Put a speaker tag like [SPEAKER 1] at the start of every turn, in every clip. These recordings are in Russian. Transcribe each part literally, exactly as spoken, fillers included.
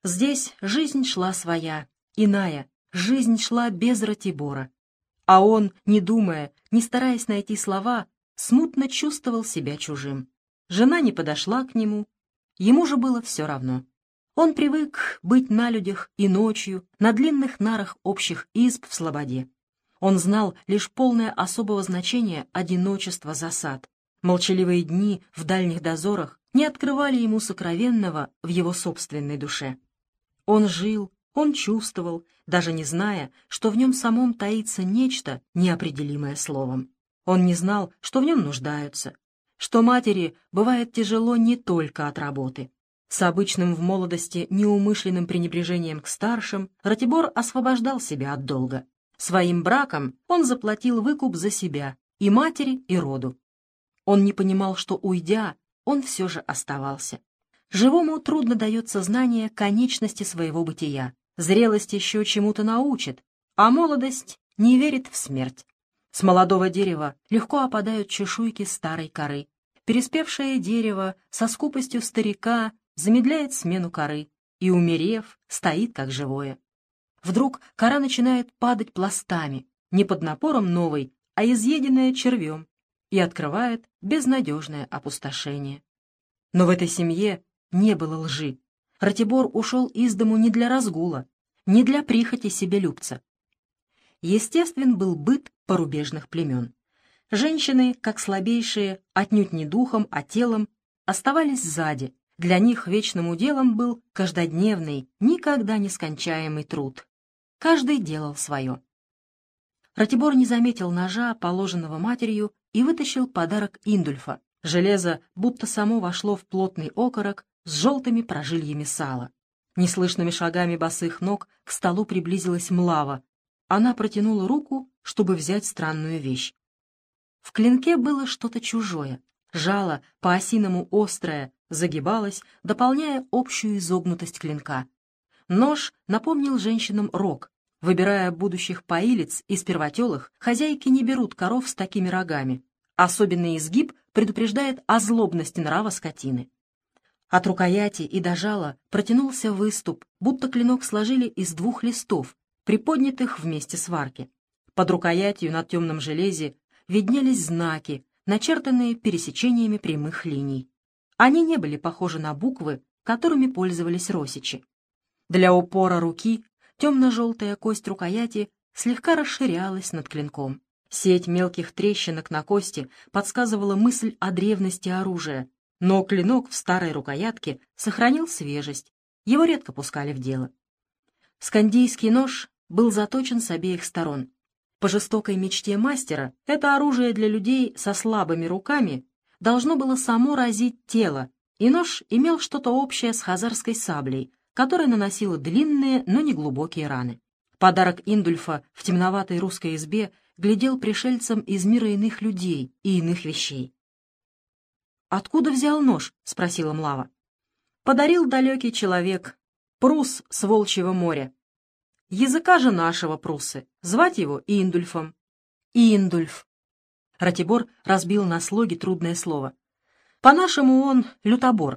[SPEAKER 1] Здесь жизнь шла своя, иная, жизнь шла без Ратибора. А он, не думая, не стараясь найти слова, смутно чувствовал себя чужим. Жена не подошла к нему, ему же было все равно. Он привык быть на людях и ночью, на длинных нарах общих изб в слободе. Он знал лишь полное особого значения одиночества засад. Молчаливые дни в дальних дозорах не открывали ему сокровенного в его собственной душе. Он жил, он чувствовал, даже не зная, что в нем самом таится нечто, неопределимое словом. Он не знал, что в нем нуждаются, что матери бывает тяжело не только от работы. С обычным в молодости неумышленным пренебрежением к старшим Ратибор освобождал себя от долга. Своим браком он заплатил выкуп за себя, и матери, и роду. Он не понимал, что, уйдя, он все же оставался. Живому трудно дается знание конечности своего бытия. Зрелость еще чему-то научит, а молодость не верит в смерть. С молодого дерева легко опадают чешуйки старой коры. Переспевшее дерево со скупостью старика замедляет смену коры и, умерев, стоит как живое. Вдруг кора начинает падать пластами, не под напором новой, а изъеденная червем, и открывает безнадежное опустошение. Но в этой семье не было лжи. Ратибор ушел из дому не для разгула, не для прихоти себелюбца. Естествен был быт порубежных племен. Женщины, как слабейшие, отнюдь не духом, а телом, оставались сзади. Для них вечным уделом был каждодневный, никогда не скончаемый труд. Каждый делал свое. Ратибор не заметил ножа, положенного матерью, и вытащил подарок Индульфа. Железо будто само вошло в плотный окорок с желтыми прожильями сала. Неслышными шагами босых ног к столу приблизилась Млава. Она протянула руку, чтобы взять странную вещь. В клинке было что-то чужое. Жало, по-осиному острое, загибалось, дополняя общую изогнутость клинка. Нож напомнил женщинам рог. Выбирая будущих поилиц из первотелых, хозяйки не берут коров с такими рогами. Особенный изгиб предупреждает о злобности нрава скотины. От рукояти и до жала протянулся выступ, будто клинок сложили из двух листов, приподнятых вместе сварки. Под рукоятью на темном железе виднелись знаки, начертанные пересечениями прямых линий. Они не были похожи на буквы, которыми пользовались росичи. Для упора руки темно-желтая кость рукояти слегка расширялась над клинком. Сеть мелких трещинок на кости подсказывала мысль о древности оружия, но клинок в старой рукоятке сохранил свежесть, его редко пускали в дело. Скандийский нож был заточен с обеих сторон. По жестокой мечте мастера, это оружие для людей со слабыми руками должно было само разить тело, и нож имел что-то общее с хазарской саблей, которая наносила длинные, но не глубокие раны. Подарок Индульфа в темноватой русской избе глядел пришельцам из мира иных людей и иных вещей. «Откуда взял нож?» — спросила Млава. «Подарил далекий человек, прус с Волчьего моря. Языка же нашего прусы, звать его Индульфом». «Индульф». Ратибор разбил на слоги трудное слово. «По-нашему он лютобор».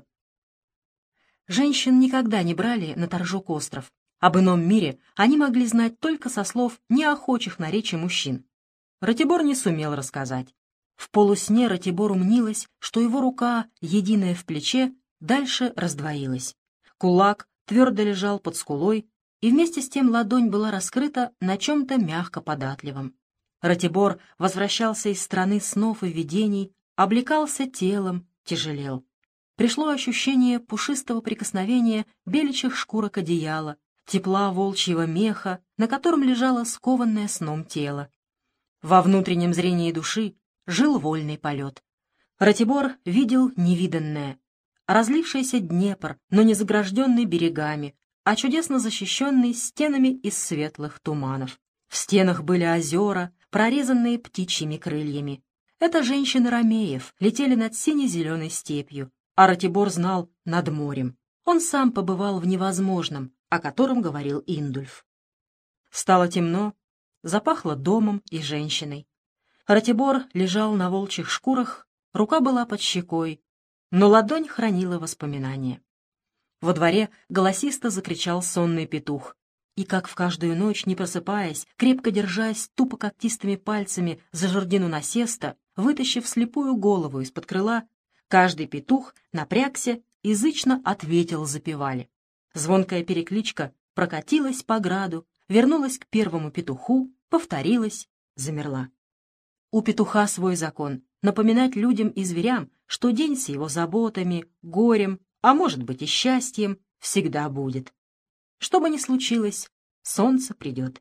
[SPEAKER 1] Женщин никогда не брали на торжок остров. Об ином мире они могли знать только со слов неохочих на речи мужчин. Ратибор не сумел рассказать. В полусне Ратибору мнилось, что его рука, единая в плече, дальше раздвоилась. Кулак твердо лежал под скулой, и вместе с тем ладонь была раскрыта на чем-то мягко податливом. Ратибор возвращался из страны снов и видений, облекался телом, тяжелел. Пришло ощущение пушистого прикосновения беличьих шкурок одеяла, тепла волчьего меха, на котором лежало скованное сном тело. Во внутреннем зрении души жил вольный полет. Ратибор видел невиданное. Разлившийся Днепр, но не загражденный берегами, а чудесно защищенный стенами из светлых туманов. В стенах были озера, прорезанные птичьими крыльями. Это женщины ромеев летели над сине-зеленой степью, а Ратибор знал над морем. Он сам побывал в невозможном, о котором говорил Индульф. Стало темно, запахло домом и женщиной. Ратибор лежал на волчьих шкурах, рука была под щекой, но ладонь хранила воспоминания. Во дворе голосисто закричал сонный петух. И как в каждую ночь, не просыпаясь, крепко держась тупо когтистыми пальцами за жердину насеста, вытащив слепую голову из-под крыла, каждый петух напрягся и зычно ответил запевали. Звонкая перекличка прокатилась по граду, вернулась к первому петуху, повторилась, замерла. У петуха свой закон — напоминать людям и зверям, что день с его заботами, горем, а может быть и счастьем, всегда будет. Что бы ни случилось, солнце придет.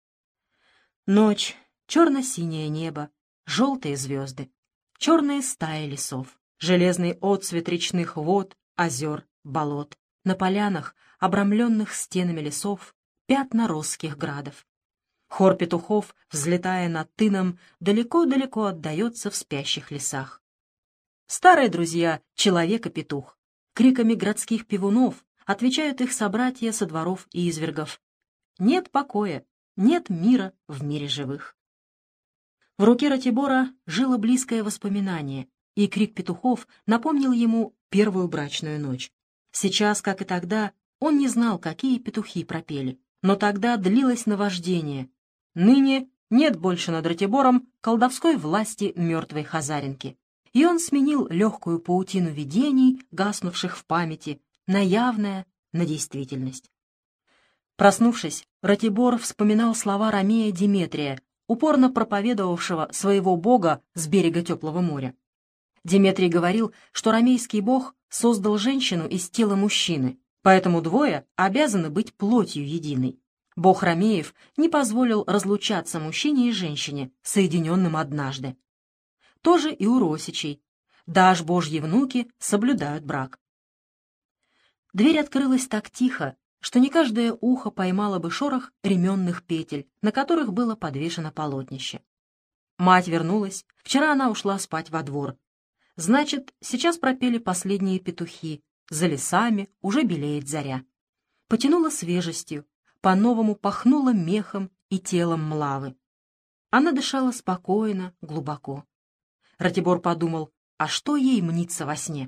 [SPEAKER 1] Ночь, черно-синее небо, желтые звезды, черные стаи лесов, железный отцвет речных вод, озер, болот, на полянах, обрамленных стенами лесов, пятна росских градов. Хор петухов, взлетая над тыном, далеко-далеко отдается в спящих лесах. Старые друзья, человек и петух, криками городских певунов отвечают их собратья со дворов и извергов. Нет покоя, нет мира в мире живых. В руке Ратибора жило близкое воспоминание, и крик петухов напомнил ему первую брачную ночь. Сейчас, как и тогда, он не знал, какие петухи пропели, но тогда длилось наваждение. Ныне нет больше над Ратибором колдовской власти мертвой хазаринки, и он сменил легкую паутину видений, гаснувших в памяти, на явное, на действительность. Проснувшись, Ратибор вспоминал слова ромея Деметрия, упорно проповедовавшего своего бога с берега теплого моря. Деметрий говорил, что ромейский бог создал женщину из тела мужчины, поэтому двое обязаны быть плотью единой. Бог ромеев не позволил разлучаться мужчине и женщине, соединенным однажды. То же и у росичей. Даже божьи внуки соблюдают брак. Дверь открылась так тихо, что не каждое ухо поймало бы шорох ременных петель, на которых было подвешено полотнище. Мать вернулась, вчера она ушла спать во двор. Значит, сейчас пропели последние петухи, за лесами уже белеет заря. Потянуло свежестью, по-новому пахнуло мехом и телом млавы. Она дышала спокойно, глубоко. Ратибор подумал, а что ей мнится во сне?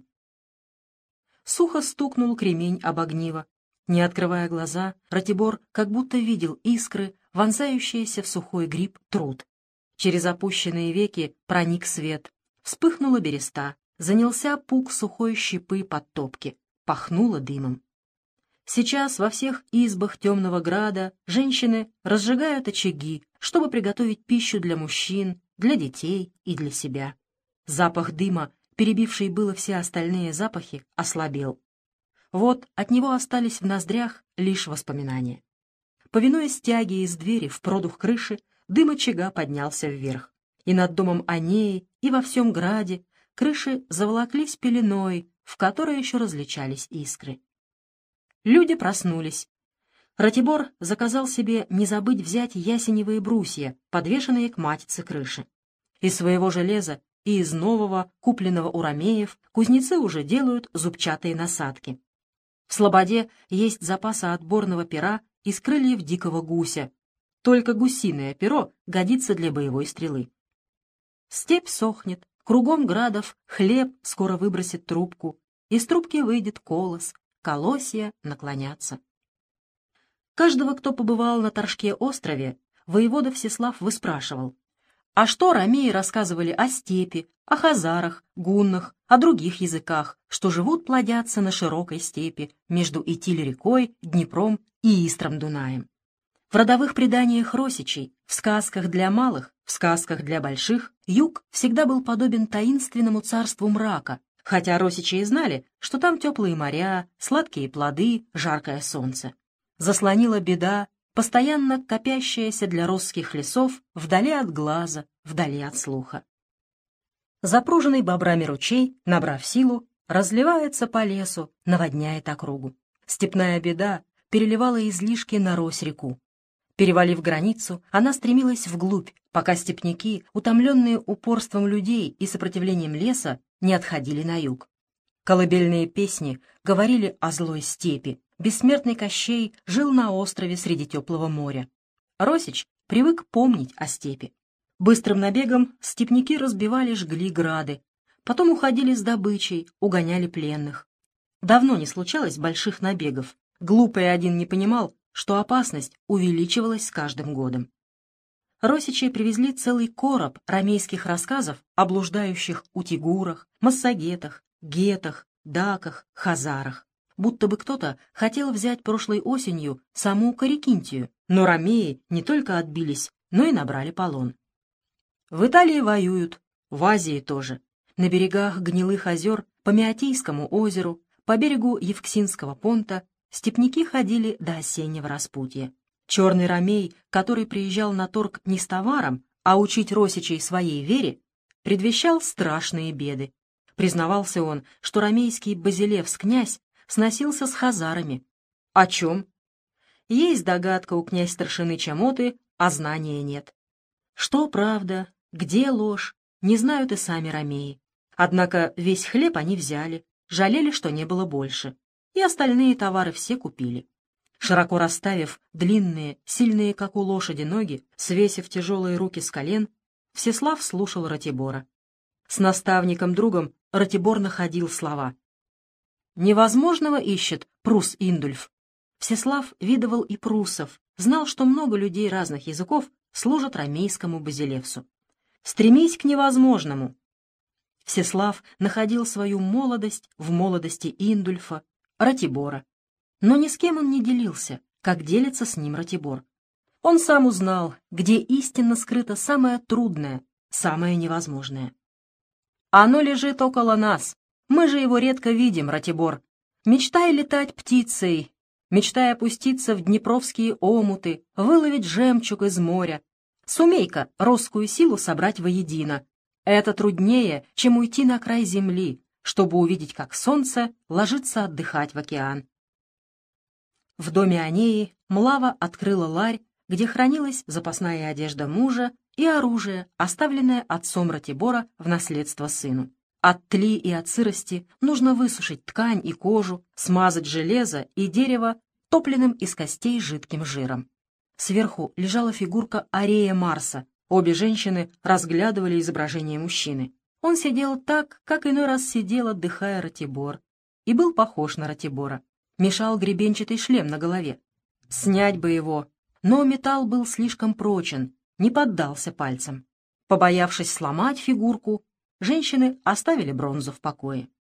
[SPEAKER 1] Сухо стукнул кремень об огниво. Не открывая глаза, Ратибор как будто видел искры, вонзающиеся в сухой гриб труд. Через опущенные веки проник свет. Вспыхнула береста, занялся пук сухой щепы под топки, пахнуло дымом. Сейчас во всех избах темного града женщины разжигают очаги, чтобы приготовить пищу для мужчин, для детей и для себя. Запах дыма, перебивший было все остальные запахи, ослабел. Вот от него остались в ноздрях лишь воспоминания. Повинуясь тяге из двери в продух крыши, дым очага поднялся вверх. И над домом Анеи, и во всем граде крыши заволоклись пеленой, в которой еще различались искры. Люди проснулись. Ратибор заказал себе не забыть взять ясеневые брусья, подвешенные к матице крыши. Из своего железа и из нового, купленного у ромеев, кузнецы уже делают зубчатые насадки. В слободе есть запасы отборного пера из крыльев дикого гуся. Только гусиное перо годится для боевой стрелы. Степь сохнет, кругом градов хлеб скоро выбросит трубку, из трубки выйдет колос, колосья наклонятся. Каждого, кто побывал на Торжке острове, воевода Всеслав выспрашивал, а что ромеи рассказывали о степи, о хазарах, гуннах, о других языках, что живут, плодятся на широкой степи между Итиль-рекой, Днепром и Истром-Дунаем. В родовых преданиях росичей, в сказках для малых, в сказках для больших, юг всегда был подобен таинственному царству мрака, хотя росичи и знали, что там теплые моря, сладкие плоды, жаркое солнце. Заслонила беда, постоянно копящаяся для росских лесов вдали от глаза, вдали от слуха. Запруженный бобрами ручей, набрав силу, разливается по лесу, наводняет округу. Степная беда переливала излишки на Рось-реку. Перевалив границу, она стремилась вглубь, пока степняки, утомленные упорством людей и сопротивлением леса, не отходили на юг. Колыбельные песни говорили о злой степи. Бессмертный Кощей жил на острове среди теплого моря. Росич привык помнить о степи. Быстрым набегом степняки разбивали, жгли грады. Потом уходили с добычей, угоняли пленных. Давно не случалось больших набегов. Глупый один не понимал, что опасность увеличивалась с каждым годом. Росичи привезли целый короб ромейских рассказов о блуждающих утигурах, массагетах, гетах, даках, хазарах. Будто бы кто-то хотел взять прошлой осенью саму Корикинтию, но ромеи не только отбились, но и набрали полон. В Италии воюют, в Азии тоже. На берегах гнилых озер, по Меотийскому озеру, по берегу Евксинского понта степняки ходили до осеннего распутья. Черный ромей, который приезжал на торг не с товаром, а учить росичей своей вере, предвещал страшные беды. Признавался он, что ромейский базилевс-князь сносился с хазарами. О чем? Есть догадка у князь-старшины Чамоты, а знания нет. Что правда, где ложь, не знают и сами ромеи. Однако весь хлеб они взяли, жалели, что не было больше, и остальные товары все купили. Широко расставив длинные, сильные, как у лошади, ноги, свесив тяжелые руки с колен, Всеслав слушал Ратибора. С наставником-другом Ратибор находил слова. Невозможного ищет прус Индульф. Всеслав видывал и прусов, знал, что много людей разных языков служат ромейскому базилевсу. Стремись к невозможному. Всеслав находил свою молодость в молодости Индульфа, Ратибора. Но ни с кем он не делился, как делится с ним Ратибор. Он сам узнал, где истинно скрыто самое трудное, самое невозможное. Оно лежит около нас. Мы же его редко видим, Ратибор. Мечтай летать птицей, мечтай опуститься в днепровские омуты, выловить жемчуг из моря. Сумей-ка русскую силу собрать воедино. Это труднее, чем уйти на край земли, чтобы увидеть, как солнце ложится отдыхать в океан. В доме Онеи Млава открыла ларь, где хранилась запасная одежда мужа и оружие, оставленное отцом Ратибора в наследство сыну. От тли и от сырости нужно высушить ткань и кожу, смазать железо и дерево топленым из костей жидким жиром. Сверху лежала фигурка Арея Марса. Обе женщины разглядывали изображение мужчины. Он сидел так, как иной раз сидел, отдыхая Ратибор, и был похож на Ратибора. Мешал гребенчатый шлем на голове. Снять бы его, но металл был слишком прочен, не поддался пальцам. Побоявшись сломать фигурку, женщины оставили бронзу в покое.